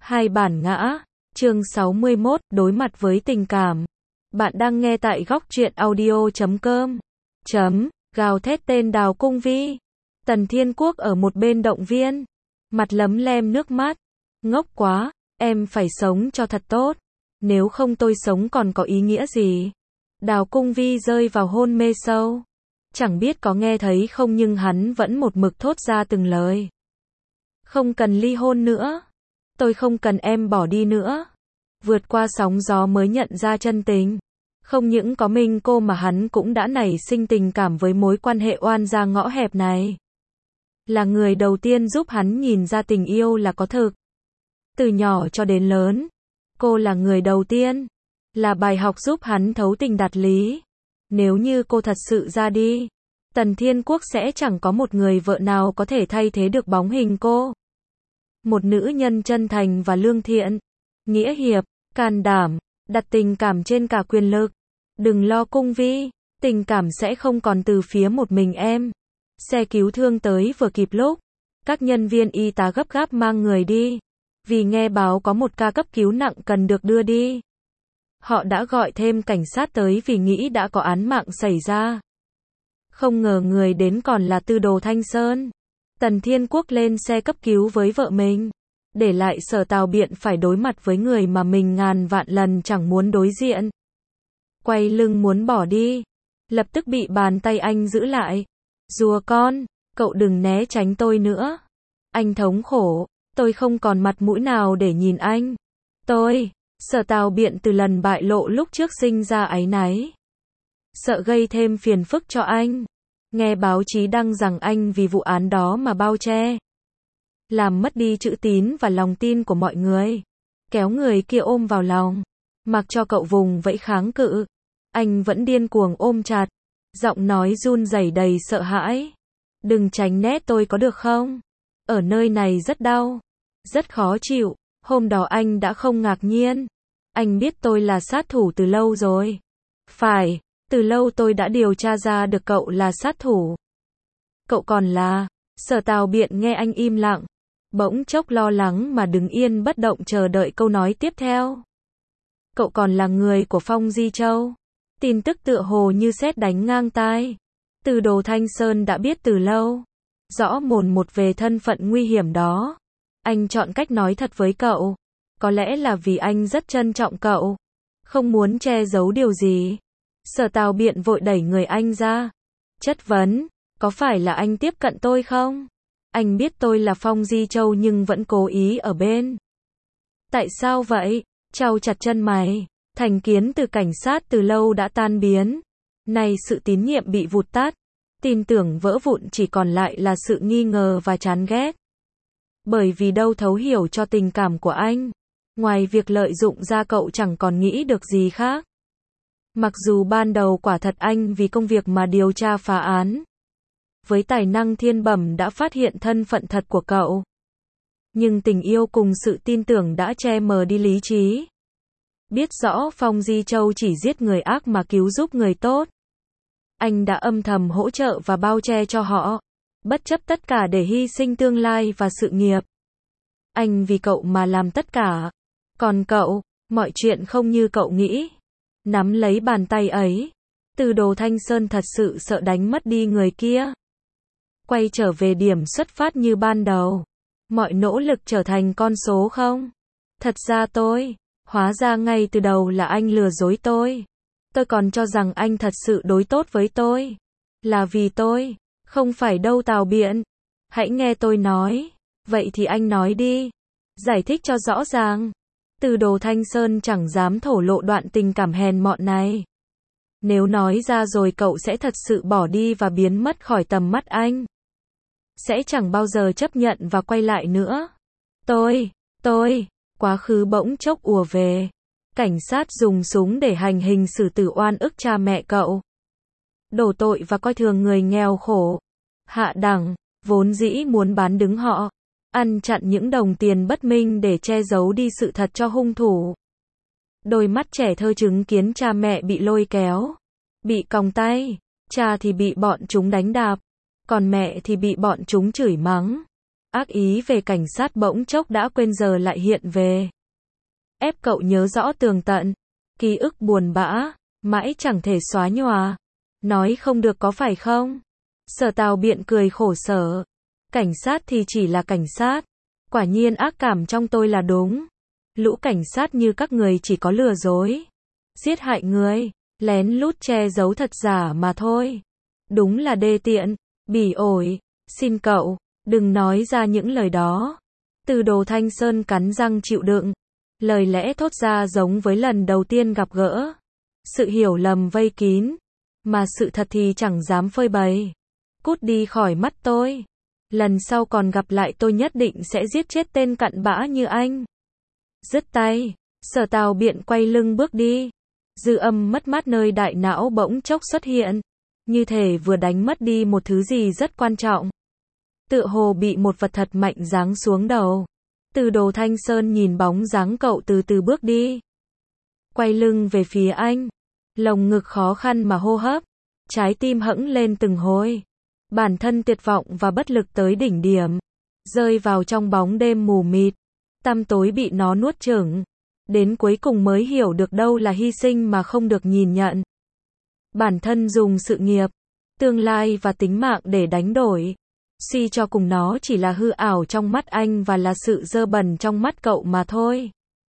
Hai bản ngã, chương 61, đối mặt với tình cảm. Bạn đang nghe tại góc truyện audio.com. Gào thét tên Đào Cung Vi. Tần Thiên Quốc ở một bên động viên. Mặt lấm lem nước mắt. Ngốc quá, em phải sống cho thật tốt. Nếu không tôi sống còn có ý nghĩa gì? Đào Cung Vi rơi vào hôn mê sâu. Chẳng biết có nghe thấy không nhưng hắn vẫn một mực thốt ra từng lời. Không cần ly hôn nữa. Tôi không cần em bỏ đi nữa. Vượt qua sóng gió mới nhận ra chân tình. Không những có mình cô mà hắn cũng đã nảy sinh tình cảm với mối quan hệ oan gia ngõ hẹp này. Là người đầu tiên giúp hắn nhìn ra tình yêu là có thực. Từ nhỏ cho đến lớn, cô là người đầu tiên. Là bài học giúp hắn thấu tình đạt lý. Nếu như cô thật sự ra đi, Tần Thiên Quốc sẽ chẳng có một người vợ nào có thể thay thế được bóng hình cô. Một nữ nhân chân thành và lương thiện, nghĩa hiệp, can đảm, đặt tình cảm trên cả quyền lực. Đừng lo Cung Vi, tình cảm sẽ không còn từ phía một mình em. Xe cứu thương tới vừa kịp lúc. Các nhân viên y tá gấp gáp mang người đi. Vì nghe báo có một ca cấp cứu nặng cần được đưa đi. Họ đã gọi thêm cảnh sát tới vì nghĩ đã có án mạng xảy ra. Không ngờ người đến còn là Tư Đồ Thanh Sơn. Tần Thiên Quốc lên xe cấp cứu với vợ mình. Để lại Sở Tào Biện phải đối mặt với người mà mình ngàn vạn lần chẳng muốn đối diện. Quay lưng muốn bỏ đi. Lập tức bị bàn tay anh giữ lại. Rùa con, cậu đừng né tránh tôi nữa. Anh thống khổ, tôi không còn mặt mũi nào để nhìn anh. Sở Tào Biện từ lần bại lộ lúc trước sinh ra áy náy. Sợ gây thêm phiền phức cho anh. Nghe báo chí đăng rằng anh vì vụ án đó mà bao che. Làm mất đi chữ tín và lòng tin của mọi người. Kéo người kia ôm vào lòng. Mặc cho cậu vùng vẫy kháng cự. Anh vẫn điên cuồng ôm chặt. Giọng nói run rẩy đầy sợ hãi. Đừng tránh né tôi có được không? Ở nơi này rất đau. Rất khó chịu. Hôm đó anh đã không ngạc nhiên. Anh biết tôi là sát thủ từ lâu rồi. Phải, từ lâu tôi đã điều tra ra được cậu là sát thủ. Cậu còn là... Sở Tào Biện nghe anh im lặng. Bỗng chốc lo lắng mà đứng yên bất động chờ đợi câu nói tiếp theo. Cậu còn là người của Phong Di Châu. Tin tức tựa hồ như sét đánh ngang tai. Tư Đồ Thanh Sơn đã biết từ lâu. Rõ mồn một về thân phận nguy hiểm đó. Anh chọn cách nói thật với cậu. Có lẽ là vì anh rất trân trọng cậu. Không muốn che giấu điều gì. Sở Tào Biện vội đẩy người anh ra. Chất vấn, có phải là anh tiếp cận tôi không? Anh biết tôi là Phong Di Châu nhưng vẫn cố ý ở bên. Tại sao vậy? Chau chặt chân mày. Thành kiến từ cảnh sát từ lâu đã tan biến. Nay sự tín nhiệm bị vụt tắt. Tin tưởng vỡ vụn chỉ còn lại là sự nghi ngờ và chán ghét. Bởi vì đâu thấu hiểu cho tình cảm của anh. Ngoài việc lợi dụng ra cậu chẳng còn nghĩ được gì khác. Mặc dù ban đầu quả thật anh vì công việc mà điều tra phá án. Với tài năng thiên bẩm đã phát hiện thân phận thật của cậu. Nhưng tình yêu cùng sự tin tưởng đã che mờ đi lý trí. Biết rõ Phong Di Châu chỉ giết người ác mà cứu giúp người tốt. Anh đã âm thầm hỗ trợ và bao che cho họ. Bất chấp tất cả để hy sinh tương lai và sự nghiệp. Anh vì cậu mà làm tất cả. Còn cậu, mọi chuyện không như cậu nghĩ. Nắm lấy bàn tay ấy. Tư Đồ Thanh Sơn thật sự sợ đánh mất đi người kia. Quay trở về điểm xuất phát như ban đầu. Mọi nỗ lực trở thành con số không. Thật ra hóa ra ngay từ đầu là anh lừa dối tôi. Tôi còn cho rằng anh thật sự đối tốt với tôi. Là vì tôi. Không phải đâu Tào Biện. Hãy nghe tôi nói. Vậy thì anh nói đi. Giải thích cho rõ ràng. Tư Đồ Thanh Sơn chẳng dám thổ lộ đoạn tình cảm hèn mọn này. Nếu nói ra rồi cậu sẽ thật sự bỏ đi và biến mất khỏi tầm mắt anh. Sẽ chẳng bao giờ chấp nhận và quay lại nữa. Quá khứ bỗng chốc ùa về. Cảnh sát dùng súng để hành hình xử tử oan ức cha mẹ cậu. Đổ tội và coi thường người nghèo khổ. Hạ đẳng, vốn dĩ muốn bán đứng họ. Ăn chặn những đồng tiền bất minh để che giấu đi sự thật cho hung thủ. Đôi mắt trẻ thơ chứng kiến cha mẹ bị lôi kéo. Bị còng tay. Cha thì bị bọn chúng đánh đạp. Còn mẹ thì bị bọn chúng chửi mắng. Ác ý về cảnh sát bỗng chốc đã quên giờ lại hiện về. Ép cậu nhớ rõ tường tận. Ký ức buồn bã, mãi chẳng thể xóa nhòa. Nói không được có phải không? Sở Tào Biện cười khổ sở. Cảnh sát thì chỉ là cảnh sát. Quả nhiên ác cảm trong tôi là đúng. Lũ cảnh sát như các người chỉ có lừa dối, giết hại người, lén lút che giấu thật giả mà thôi. Đúng là đê tiện, bỉ ổi. Xin cậu, đừng nói ra những lời đó. Từ Đồ Thanh Sơn cắn răng chịu đựng. Lời lẽ thốt ra giống với lần đầu tiên gặp gỡ. Sự hiểu lầm vây kín, mà sự thật thì chẳng dám phơi bày. Cút đi khỏi mắt tôi. Lần sau còn gặp lại tôi nhất định sẽ giết chết tên cặn bã như anh. Dứt tay, Sở Tào Biện quay lưng bước đi. Dư âm mất mát nơi đại não bỗng chốc xuất hiện. Như thể vừa đánh mất đi một thứ gì rất quan trọng. Tựa hồ bị một vật thật mạnh giáng xuống đầu. Từ Đồ Thanh Sơn nhìn bóng dáng cậu từ từ bước đi. Quay lưng về phía anh. Lồng ngực khó khăn mà hô hấp. Trái tim hẫng lên từng hồi. Bản thân tuyệt vọng và bất lực tới đỉnh điểm. Rơi vào trong bóng đêm mù mịt. Tăm tối bị nó nuốt chửng. Đến cuối cùng mới hiểu được đâu là hy sinh mà không được nhìn nhận. Bản thân dùng sự nghiệp, tương lai và tính mạng để đánh đổi. Suy cho cùng nó chỉ là hư ảo trong mắt anh và là sự dơ bẩn trong mắt cậu mà thôi.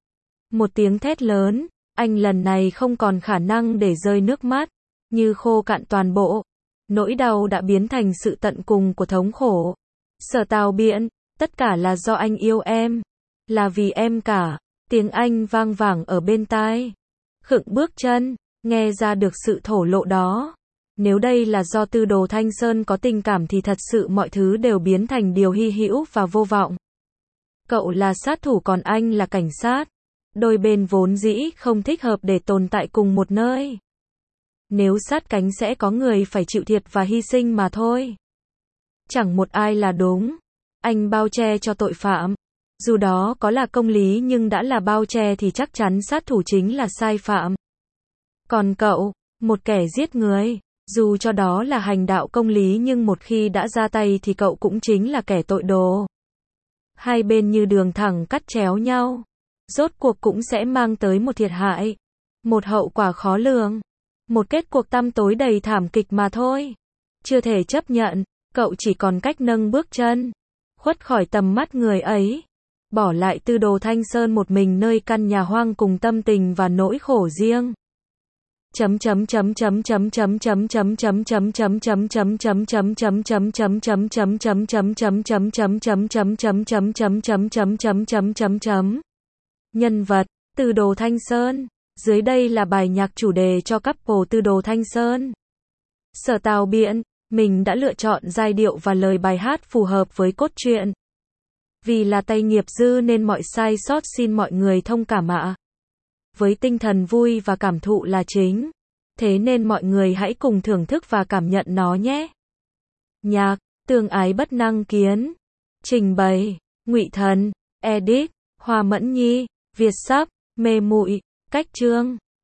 Một tiếng thét lớn, anh lần này không còn khả năng để rơi nước mắt, như khô cạn toàn bộ. Nỗi đau đã biến thành sự tận cùng của thống khổ. Sở Tào Biện, tất cả là do anh yêu em. Là vì em cả. Tiếng anh vang vẳng ở bên tai. Khựng bước chân, nghe ra được sự thổ lộ đó. Nếu đây là do Từ Đồ Thanh Sơn có tình cảm thì thật sự mọi thứ đều biến thành điều hy hữu và vô vọng. Cậu là sát thủ còn anh là cảnh sát. Đôi bên vốn dĩ không thích hợp để tồn tại cùng một nơi. Nếu sát cánh sẽ có người phải chịu thiệt và hy sinh mà thôi. Chẳng một ai là đúng. Anh bao che cho tội phạm. Dù đó có là công lý nhưng đã là bao che thì chắc chắn sát thủ chính là sai phạm. Còn cậu, một kẻ giết người, dù cho đó là hành đạo công lý nhưng một khi đã ra tay thì cậu cũng chính là kẻ tội đồ. Hai bên như đường thẳng cắt chéo nhau. Rốt cuộc cũng sẽ mang tới một thiệt hại. Một hậu quả khó lường. Một kết cuộc tăm tối đầy thảm kịch mà thôi. Chưa thể chấp nhận, cậu chỉ còn cách nâng bước chân. Khuất khỏi tầm mắt người ấy. Bỏ lại Từ Đồ Thanh Sơn một mình nơi căn nhà hoang cùng tâm tình và nỗi khổ riêng. Nhân vật Từ Đồ Thanh Sơn. Dưới đây là bài nhạc chủ đề cho couple Từ Đồ Thanh Sơn. Sở Tào Biện, mình đã lựa chọn giai điệu và lời bài hát phù hợp với cốt truyện. Vì là tay nghiệp dư nên mọi sai sót xin mọi người thông cảm ạ. Với tinh thần vui và cảm thụ là chính. Thế nên mọi người hãy cùng thưởng thức và cảm nhận nó nhé. Nhạc, Tương Ái Bất Năng Kiến. Trình bày, Ngụy Thần. Edit, Hoa Mẫn Nhi. Việt sắp, Mê Muội, Cách Chương.